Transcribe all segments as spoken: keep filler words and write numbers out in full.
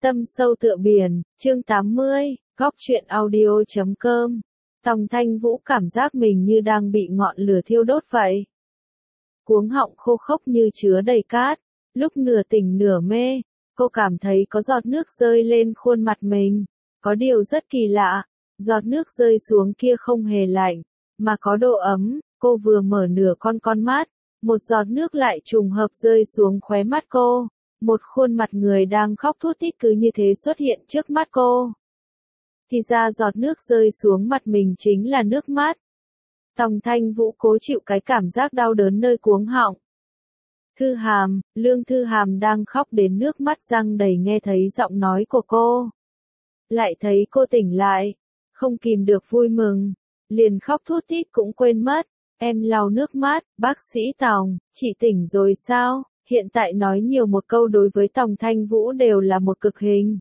Tâm sâu tựa biển, chương tám mươi, góc truyện audio chấm com. Tòng Thanh Vũ cảm giác mình như đang bị ngọn lửa thiêu đốt vậy. Cuống họng khô khốc như chứa đầy cát, lúc nửa tỉnh nửa mê, cô cảm thấy có giọt nước rơi lên khuôn mặt mình. Có điều rất kỳ lạ, giọt nước rơi xuống kia không hề lạnh, mà có độ ấm. Cô vừa mở nửa con con mắt, một giọt nước lại trùng hợp rơi xuống khóe mắt cô. Một khuôn mặt người đang khóc thút thít cứ như thế xuất hiện trước mắt cô. Thì ra giọt nước rơi xuống mặt mình chính là nước mắt. Tòng Thanh Vũ cố chịu cái cảm giác đau đớn nơi cuống họng. Thư Hàm, Lương Thư Hàm đang khóc đến nước mắt răng đầy, nghe thấy giọng nói của cô. Lại thấy cô tỉnh lại, không kìm được vui mừng, liền khóc thút thít cũng quên mất. Em lau nước mắt, bác sĩ Tòng, chị tỉnh rồi sao? Hiện tại nói nhiều một câu đối với Tòng Thanh Vũ đều là một cực hình.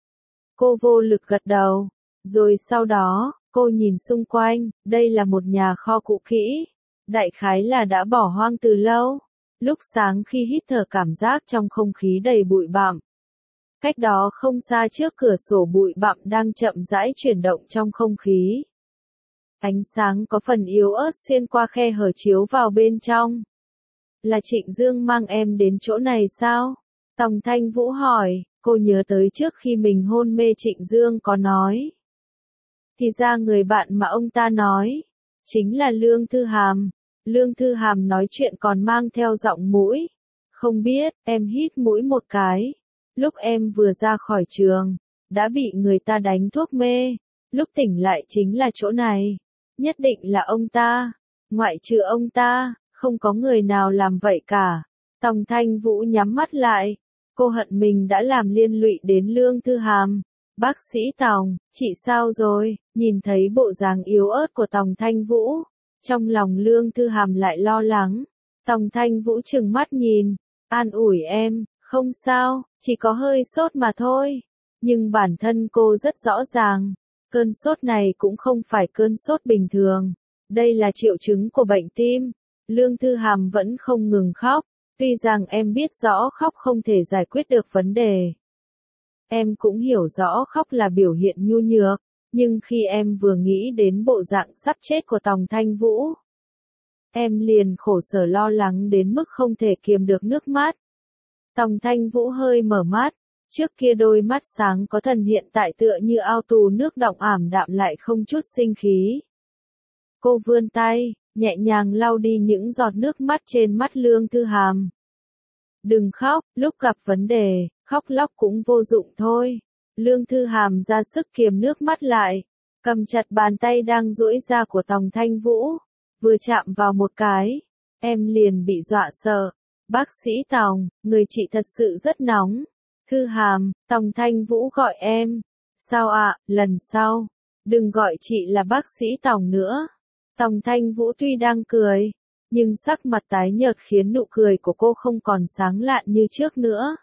Cô vô lực gật đầu. Rồi sau đó, cô nhìn xung quanh, đây là một nhà kho cũ kỹ. Đại khái là đã bỏ hoang từ lâu. Lúc sáng khi hít thở cảm giác trong không khí đầy bụi bặm. Cách đó không xa trước cửa sổ bụi bặm đang chậm rãi chuyển động trong không khí. Ánh sáng có phần yếu ớt xuyên qua khe hở chiếu vào bên trong. Là Trịnh Dương mang em đến chỗ này sao? Tòng Thanh Vũ hỏi, cô nhớ tới trước khi mình hôn mê Trịnh Dương có nói. Thì ra người bạn mà ông ta nói, chính là Lương Thư Hàm. Lương Thư Hàm nói chuyện còn mang theo giọng mũi. Không biết, em hít mũi một cái. Lúc em vừa ra khỏi trường, đã bị người ta đánh thuốc mê. Lúc tỉnh lại chính là chỗ này. Nhất định là ông ta. Ngoại trừ ông ta, không có người nào làm vậy cả. Tòng Thanh Vũ nhắm mắt lại. Cô hận mình đã làm liên lụy đến Lương Thư Hàm. Bác sĩ Tòng, chị sao rồi? Nhìn thấy bộ dáng yếu ớt của Tòng Thanh Vũ, trong lòng Lương Thư Hàm lại lo lắng. Tòng Thanh Vũ trừng mắt nhìn, an ủi em, không sao, chỉ có hơi sốt mà thôi. Nhưng bản thân cô rất rõ ràng, cơn sốt này cũng không phải cơn sốt bình thường. Đây là triệu chứng của bệnh tim. Lương Thư Hàm vẫn không ngừng khóc, tuy rằng em biết rõ khóc không thể giải quyết được vấn đề. Em cũng hiểu rõ khóc là biểu hiện nhu nhược, nhưng khi em vừa nghĩ đến bộ dạng sắp chết của Tòng Thanh Vũ, em liền khổ sở lo lắng đến mức không thể kiềm được nước mắt. Tòng Thanh Vũ hơi mở mắt, trước kia đôi mắt sáng có thần hiện tại tựa như ao tù nước đọng ảm đạm lại không chút sinh khí. Cô vươn tay, nhẹ nhàng lau đi những giọt nước mắt trên mắt Lương Thư Hàm. Đừng khóc, lúc gặp vấn đề, khóc lóc cũng vô dụng thôi. Lương Thư Hàm ra sức kiềm nước mắt lại, cầm chặt bàn tay đang duỗi ra của Tòng Thanh Vũ, vừa chạm vào một cái, em liền bị dọa sợ. Bác sĩ Tòng, người chị thật sự rất nóng. Thư Hàm, Tòng Thanh Vũ gọi em. Sao ạ, à, lần sau, đừng gọi chị là bác sĩ Tòng nữa. Tòng Thanh Vũ tuy đang cười, nhưng sắc mặt tái nhợt khiến nụ cười của cô không còn sáng lạn như trước nữa.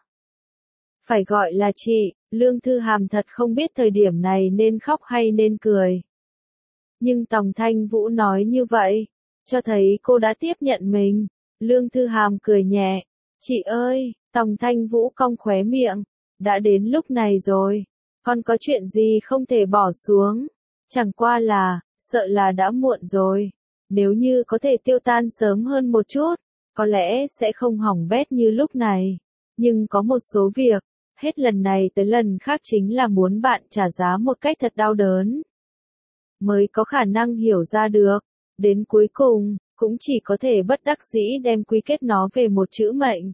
Phải gọi là chị, Lương Thư Hàm thật không biết thời điểm này nên khóc hay nên cười. Nhưng Tòng Thanh Vũ nói như vậy, cho thấy cô đã tiếp nhận mình. Lương Thư Hàm cười nhẹ, chị ơi, Tòng Thanh Vũ cong khóe miệng, đã đến lúc này rồi, con có chuyện gì không thể bỏ xuống, chẳng qua là, sợ là đã muộn rồi. Nếu như có thể tiêu tan sớm hơn một chút, có lẽ sẽ không hỏng bét như lúc này. Nhưng có một số việc, hết lần này tới lần khác chính là muốn bạn trả giá một cách thật đau đớn. Mới có khả năng hiểu ra được. Đến cuối cùng, cũng chỉ có thể bất đắc dĩ đem quy kết nó về một chữ mệnh.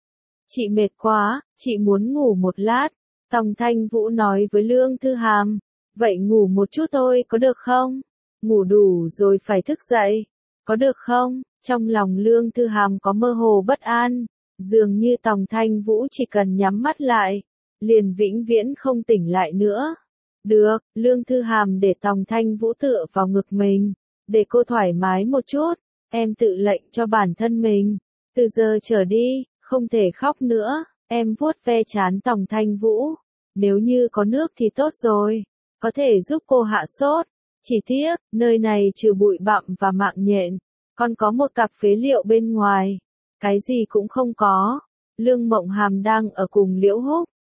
Chị mệt quá, chị muốn ngủ một lát. Tòng Thanh Vũ nói với Lương Thư Hàm. Vậy ngủ một chút thôi có được không? Ngủ đủ rồi phải thức dậy, có được không? Trong lòng Lương Thư Hàm có mơ hồ bất an, dường như Tòng Thanh Vũ chỉ cần nhắm mắt lại, liền vĩnh viễn không tỉnh lại nữa. Được, Lương Thư Hàm để Tòng Thanh Vũ tựa vào ngực mình, để cô thoải mái một chút, em tự lệnh cho bản thân mình. Từ giờ trở đi, không thể khóc nữa, em vuốt ve trán Tòng Thanh Vũ. Nếu như có nước thì tốt rồi, có thể giúp cô hạ sốt. Chỉ tiếc, nơi này trừ bụi bặm và mạng nhện, còn có một cặp phế liệu bên ngoài. Cái gì cũng không có. Lương Mộng Hàm đang ở cùng Liễu Húc,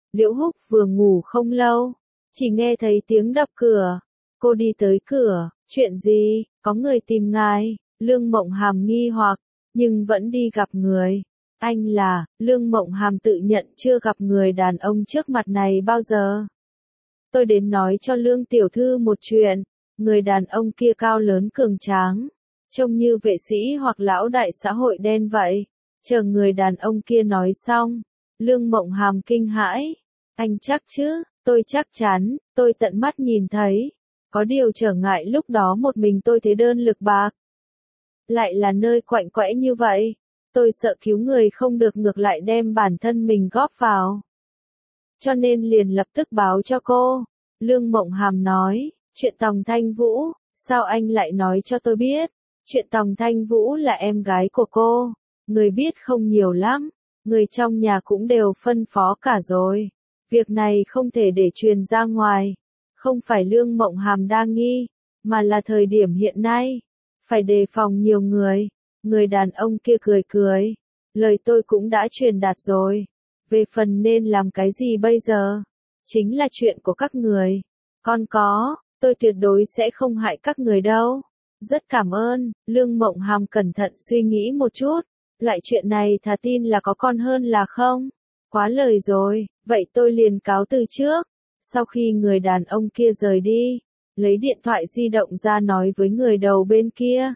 Liễu Húc vừa ngủ không lâu, chỉ nghe thấy tiếng đập cửa. Cô đi tới cửa, chuyện gì, có người tìm ngài, Lương Mộng Hàm nghi hoặc, nhưng vẫn đi gặp người. Anh là, Lương Mộng Hàm tự nhận chưa gặp người đàn ông trước mặt này bao giờ. Tôi đến nói cho Lương tiểu thư một chuyện, người đàn ông kia cao lớn cường tráng, trông như vệ sĩ hoặc lão đại xã hội đen vậy. Chờ người đàn ông kia nói xong, Lương Mộng Hàm kinh hãi. Anh chắc chứ, tôi chắc chắn, tôi tận mắt nhìn thấy. Có điều trở ngại lúc đó một mình tôi thấy đơn lực bạc. Lại là nơi quạnh quẽ như vậy. Tôi sợ cứu người không được ngược lại đem bản thân mình góp vào. Cho nên liền lập tức báo cho cô. Lương Mộng Hàm nói, chuyện Tòng Thanh Vũ, sao anh lại nói cho tôi biết? Chuyện Tòng Thanh Vũ là em gái của cô. Người biết không nhiều lắm. Người trong nhà cũng đều phân phó cả rồi. Việc này không thể để truyền ra ngoài. Không phải Lương Mộng Hàm đa nghi, mà là thời điểm hiện nay. Phải đề phòng nhiều người. Người đàn ông kia cười cười. Lời tôi cũng đã truyền đạt rồi. Về phần nên làm cái gì bây giờ? Chính là chuyện của các người. Còn có, tôi tuyệt đối sẽ không hại các người đâu. Rất cảm ơn, Lương Mộng Hàm cẩn thận suy nghĩ một chút. Loại chuyện này thà tin là có con hơn là không. Quá lời rồi, vậy tôi liền cáo từ trước. Sau khi người đàn ông kia rời đi, lấy điện thoại di động ra nói với người đầu bên kia.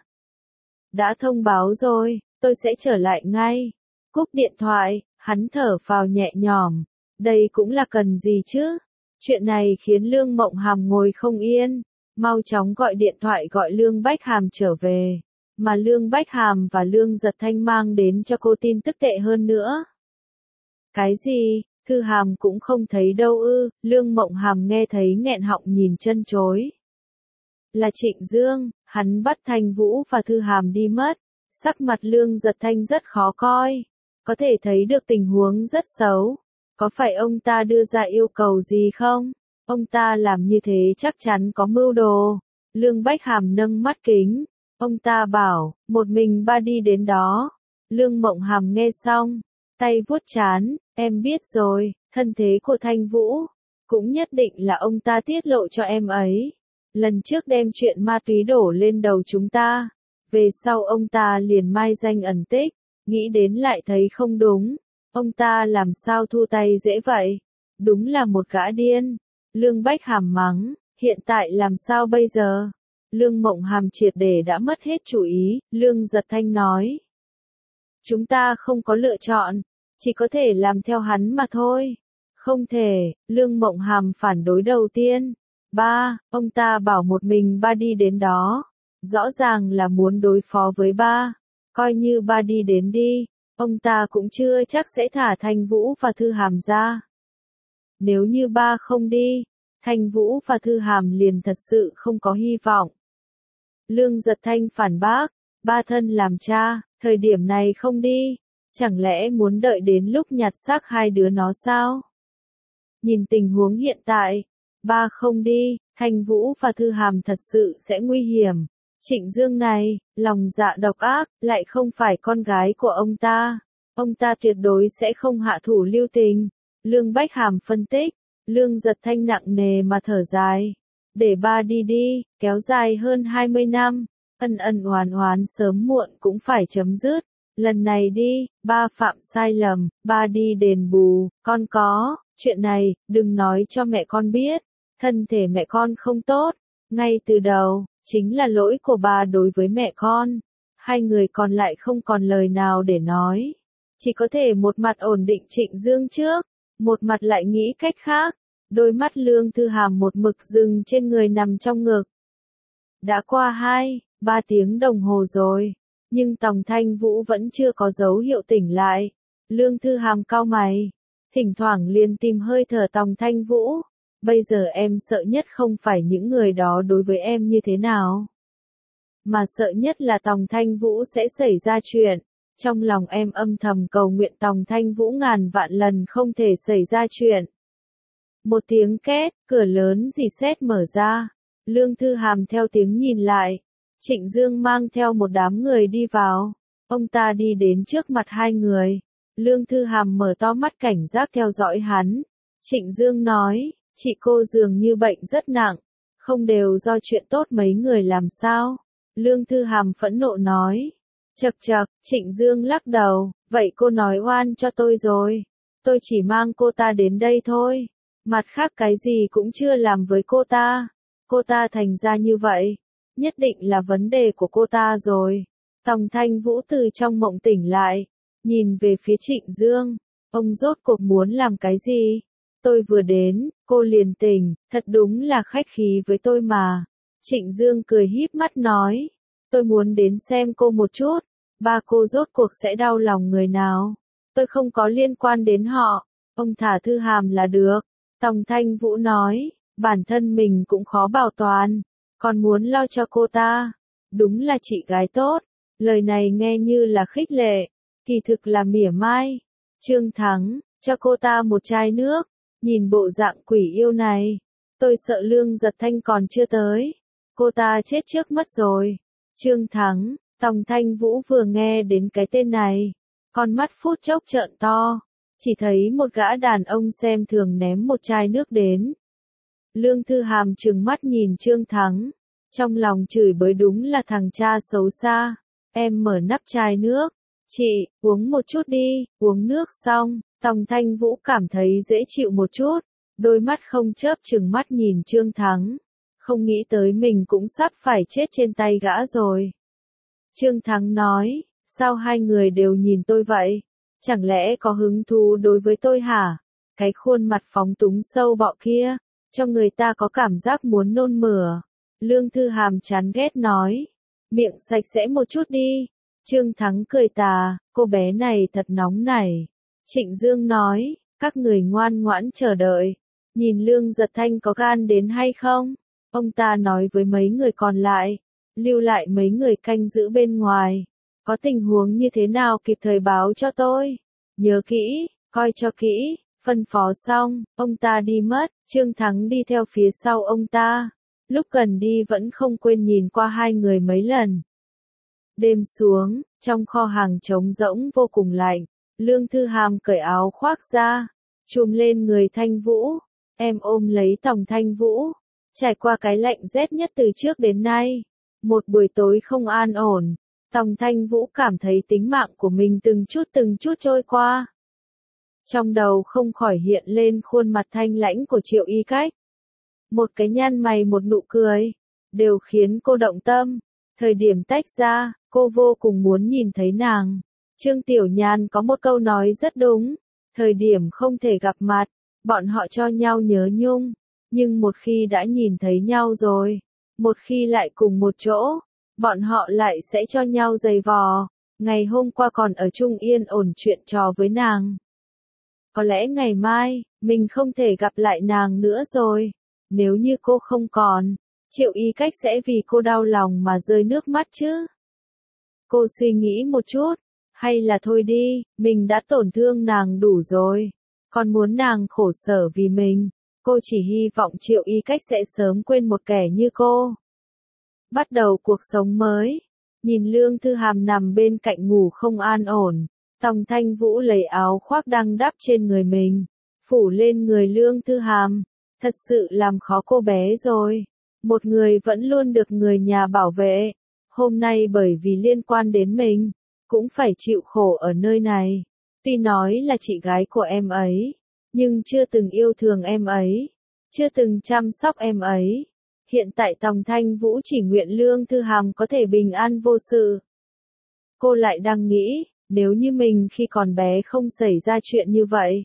Đã thông báo rồi, tôi sẽ trở lại ngay. Cúp điện thoại, hắn thở phào nhẹ nhõm. Đây cũng là cần gì chứ? Chuyện này khiến Lương Mộng Hàm ngồi không yên. Mau chóng gọi điện thoại gọi Lương Bách Hàm trở về. Mà Lương Bách Hàm và Lương Giật Thanh mang đến cho cô tin tức tệ hơn nữa. Cái gì? Thư Hàm cũng không thấy đâu ư? Lương Mộng Hàm nghe thấy nghẹn họng nhìn chân chối. Là Trịnh Dương, hắn bắt Thanh Vũ và Thư Hàm đi mất. Sắc mặt Lương Giật Thanh rất khó coi. Có thể thấy được tình huống rất xấu. Có phải ông ta đưa ra yêu cầu gì không? Ông ta làm như thế chắc chắn có mưu đồ. Lương Bách Hàm nâng mắt kính. Ông ta bảo, một mình ba đi đến đó. Lương Mộng Hàm nghe xong, tay vuốt trán, em biết rồi, thân thế của Thanh Vũ. Cũng nhất định là ông ta tiết lộ cho em ấy. Lần trước đem chuyện ma túy đổ lên đầu chúng ta. Về sau ông ta liền mai danh ẩn tích. Nghĩ đến lại thấy không đúng. Ông ta làm sao thu tay dễ vậy? Đúng là một gã điên. Lương Bách Hàm mắng, hiện tại làm sao bây giờ? Lương Mộng Hàm triệt để đã mất hết chủ ý, Lương Giật Thanh nói. Chúng ta không có lựa chọn, chỉ có thể làm theo hắn mà thôi. Không thể, Lương Mộng Hàm phản đối đầu tiên. Ba, ông ta bảo một mình ba đi đến đó. Rõ ràng là muốn đối phó với ba. Coi như ba đi đến đi, ông ta cũng chưa chắc sẽ thả Thanh Vũ và Thư Hàm ra. Nếu như ba không đi, Thanh Vũ và Thư Hàm liền thật sự không có hy vọng. Lương Giật Thanh phản bác, ba thân làm cha, thời điểm này không đi, chẳng lẽ muốn đợi đến lúc nhặt xác hai đứa nó sao? Nhìn tình huống hiện tại, ba không đi, Thanh Vũ và Thư Hàm thật sự sẽ nguy hiểm. Trịnh Dương này, lòng dạ độc ác, lại không phải con gái của ông ta. Ông ta tuyệt đối sẽ không hạ thủ lưu tình. Lương Bách Hàm phân tích, Lương Giật Thanh nặng nề mà thở dài. Để ba đi đi, kéo dài hơn hai mươi năm, ân ân oán oán sớm muộn cũng phải chấm dứt. Lần này đi, ba phạm sai lầm, ba đi đền bù, con có, chuyện này, đừng nói cho mẹ con biết. Thân thể mẹ con không tốt, ngay từ đầu, chính là lỗi của ba đối với mẹ con. Hai người còn lại không còn lời nào để nói. Chỉ có thể một mặt ổn định Trịnh Dương trước, một mặt lại nghĩ cách khác. Đôi mắt Lương Thư Hàm một mực dừng trên người nằm trong ngực. Đã qua hai, ba tiếng đồng hồ rồi, nhưng Tòng Thanh Vũ vẫn chưa có dấu hiệu tỉnh lại. Lương Thư Hàm cau mày, thỉnh thoảng liền tìm hơi thở Tòng Thanh Vũ. Bây giờ em sợ nhất không phải những người đó đối với em như thế nào, mà sợ nhất là Tòng Thanh Vũ sẽ xảy ra chuyện. Trong lòng em âm thầm cầu nguyện Tòng Thanh Vũ ngàn vạn lần không thể xảy ra chuyện. Một tiếng két, cửa lớn rì sét mở ra. Lương Thư Hàm theo tiếng nhìn lại. Trịnh Dương mang theo một đám người đi vào. Ông ta đi đến trước mặt hai người. Lương Thư Hàm mở to mắt cảnh giác theo dõi hắn. Trịnh Dương nói, chị cô dường như bệnh rất nặng, không đều do chuyện tốt mấy người làm sao? Lương Thư Hàm phẫn nộ nói. Chậc chậc, Trịnh Dương lắc đầu, vậy cô nói oan cho tôi rồi. Tôi chỉ mang cô ta đến đây thôi. Mặt khác cái gì cũng chưa làm với cô ta. Cô ta thành ra như vậy. Nhất định là vấn đề của cô ta rồi. Tòng Thanh Vũ từ trong mộng tỉnh lại. Nhìn về phía Trịnh Dương. Ông rốt cuộc muốn làm cái gì? Tôi vừa đến, cô liền tỉnh. Thật đúng là khách khí với tôi mà. Trịnh Dương cười híp mắt nói. Tôi muốn đến xem cô một chút. Ba cô rốt cuộc sẽ đau lòng người nào? Tôi không có liên quan đến họ. Ông thả Thư Hàm là được. Tòng Thanh Vũ nói, bản thân mình cũng khó bảo toàn. Còn muốn lo cho cô ta. Đúng là chị gái tốt. Lời này nghe như là khích lệ. Kỳ thực là mỉa mai. Trương Thắng, cho cô ta một chai nước. Nhìn bộ dạng quỷ yêu này. Tôi sợ Lương Giật Thanh còn chưa tới. Cô ta chết trước mất rồi. Trương Thắng, Tòng Thanh Vũ vừa nghe đến cái tên này. Con mắt phút chốc trợn to. Chỉ thấy một gã đàn ông xem thường ném một chai nước đến. Lương Thư Hàm trừng mắt nhìn Trương Thắng. Trong lòng chửi bới đúng là thằng cha xấu xa. Em mở nắp chai nước. Chị, uống một chút đi. Uống nước xong, Tòng Thanh Vũ cảm thấy dễ chịu một chút. Đôi mắt không chớp trừng mắt nhìn Trương Thắng. Không nghĩ tới mình cũng sắp phải chết trên tay gã rồi. Trương Thắng nói, sao hai người đều nhìn tôi vậy? Chẳng lẽ có hứng thú đối với tôi hả? Cái khuôn mặt phóng túng sâu bọ kia, cho người ta có cảm giác muốn nôn mửa. Lương Thư Hàm chán ghét nói, miệng sạch sẽ một chút đi. Trương Thắng cười tà, cô bé này thật nóng nảy. Trịnh Dương nói, các người ngoan ngoãn chờ đợi. Nhìn Lương Giật Thanh có gan đến hay không? Ông ta nói với mấy người còn lại, lưu lại mấy người canh giữ bên ngoài. Có tình huống như thế nào kịp thời báo cho tôi. Nhớ kỹ, coi cho kỹ. Phân phó xong, ông ta đi mất. Trương Thắng đi theo phía sau ông ta. Lúc gần đi vẫn không quên nhìn qua hai người mấy lần. Đêm xuống, trong kho hàng trống rỗng vô cùng lạnh. Lương Thư Hàm cởi áo khoác ra, trùm lên người Thanh Vũ. Em ôm lấy Tòng Thanh Vũ. Trải qua cái lạnh rét nhất từ trước đến nay. Một buổi tối không an ổn. Tòng Thanh Vũ cảm thấy tính mạng của mình từng chút từng chút trôi qua. Trong đầu không khỏi hiện lên khuôn mặt thanh lãnh của Triệu Y Cách. Một cái nhăn mày một nụ cười, đều khiến cô động tâm. Thời điểm tách ra, cô vô cùng muốn nhìn thấy nàng. Trương Tiểu Nhàn có một câu nói rất đúng. Thời điểm không thể gặp mặt, bọn họ cho nhau nhớ nhung. Nhưng một khi đã nhìn thấy nhau rồi, một khi lại cùng một chỗ, bọn họ lại sẽ cho nhau giày vò. Ngày hôm qua còn ở chung yên ổn chuyện trò với nàng. Có lẽ ngày mai, mình không thể gặp lại nàng nữa rồi. Nếu như cô không còn, Triệu Y Cách sẽ vì cô đau lòng mà rơi nước mắt chứ. Cô suy nghĩ một chút, hay là thôi đi, mình đã tổn thương nàng đủ rồi. Còn muốn nàng khổ sở vì mình. Cô chỉ hy vọng Triệu Y Cách sẽ sớm quên một kẻ như cô. Bắt đầu cuộc sống mới. Nhìn Lương Thư Hàm nằm bên cạnh ngủ không an ổn. Tòng Thanh Vũ lấy áo khoác đang đắp trên người mình. Phủ lên người Lương Thư Hàm. Thật sự làm khó cô bé rồi. Một người vẫn luôn được người nhà bảo vệ. Hôm nay bởi vì liên quan đến mình, cũng phải chịu khổ ở nơi này. Tuy nói là chị gái của em ấy, nhưng chưa từng yêu thương em ấy, chưa từng chăm sóc em ấy. Hiện tại Tòng Thanh Vũ chỉ nguyện Lương Thư Hàm có thể bình an vô sự. Cô lại đang nghĩ, nếu như mình khi còn bé không xảy ra chuyện như vậy,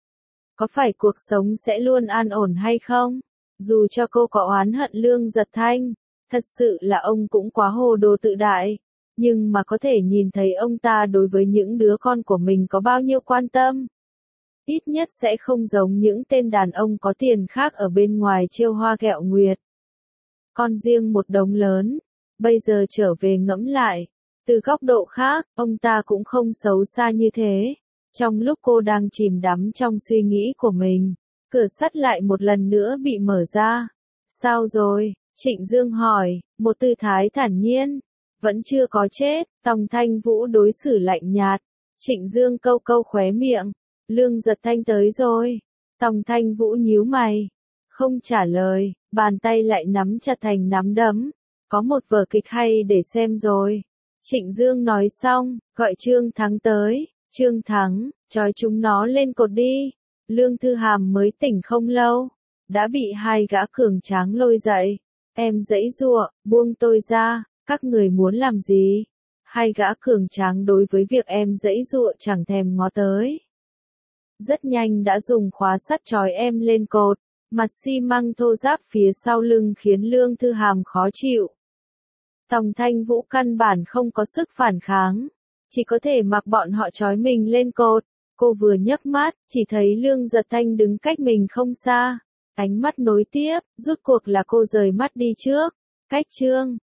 có phải cuộc sống sẽ luôn an ổn hay không? Dù cho cô có oán hận Lương Giật Thanh, thật sự là ông cũng quá hồ đồ tự đại. Nhưng mà có thể nhìn thấy ông ta đối với những đứa con của mình có bao nhiêu quan tâm. Ít nhất sẽ không giống những tên đàn ông có tiền khác ở bên ngoài trêu hoa ghẹo nguyệt. Con riêng một đống lớn, bây giờ trở về ngẫm lại, từ góc độ khác, ông ta cũng không xấu xa như thế. Trong lúc cô đang chìm đắm trong suy nghĩ của mình, cửa sắt lại một lần nữa bị mở ra. Sao rồi? Trịnh Dương hỏi, một tư thái thản nhiên. Vẫn chưa có chết. Tòng Thanh Vũ đối xử lạnh nhạt. Trịnh Dương câu câu khóe miệng. Lương Giật Thanh tới rồi. Tòng Thanh Vũ nhíu mày, không trả lời, bàn tay lại nắm chặt thành nắm đấm. Có một vở kịch hay để xem rồi. Trịnh Dương nói xong, gọi Trương Thắng tới. Trương Thắng, trói chúng nó lên cột đi. Lương Thư Hàm mới tỉnh không lâu, đã bị hai gã cường tráng lôi dậy. Em giãy giụa, buông tôi ra, các người muốn làm gì? Hai gã cường tráng đối với việc em giãy giụa chẳng thèm ngó tới. Rất nhanh đã dùng khóa sắt trói em lên cột, mặt xi măng thô ráp phía sau lưng khiến Lương Thư Hàm khó chịu. Tòng Thanh Vũ căn bản không có sức phản kháng, chỉ có thể mặc bọn họ trói mình lên cột. Cô vừa nhấc mắt, chỉ thấy Lương Giật Thanh đứng cách mình không xa. Ánh mắt nối tiếp, rút cuộc là cô rời mắt đi trước. Cách Trương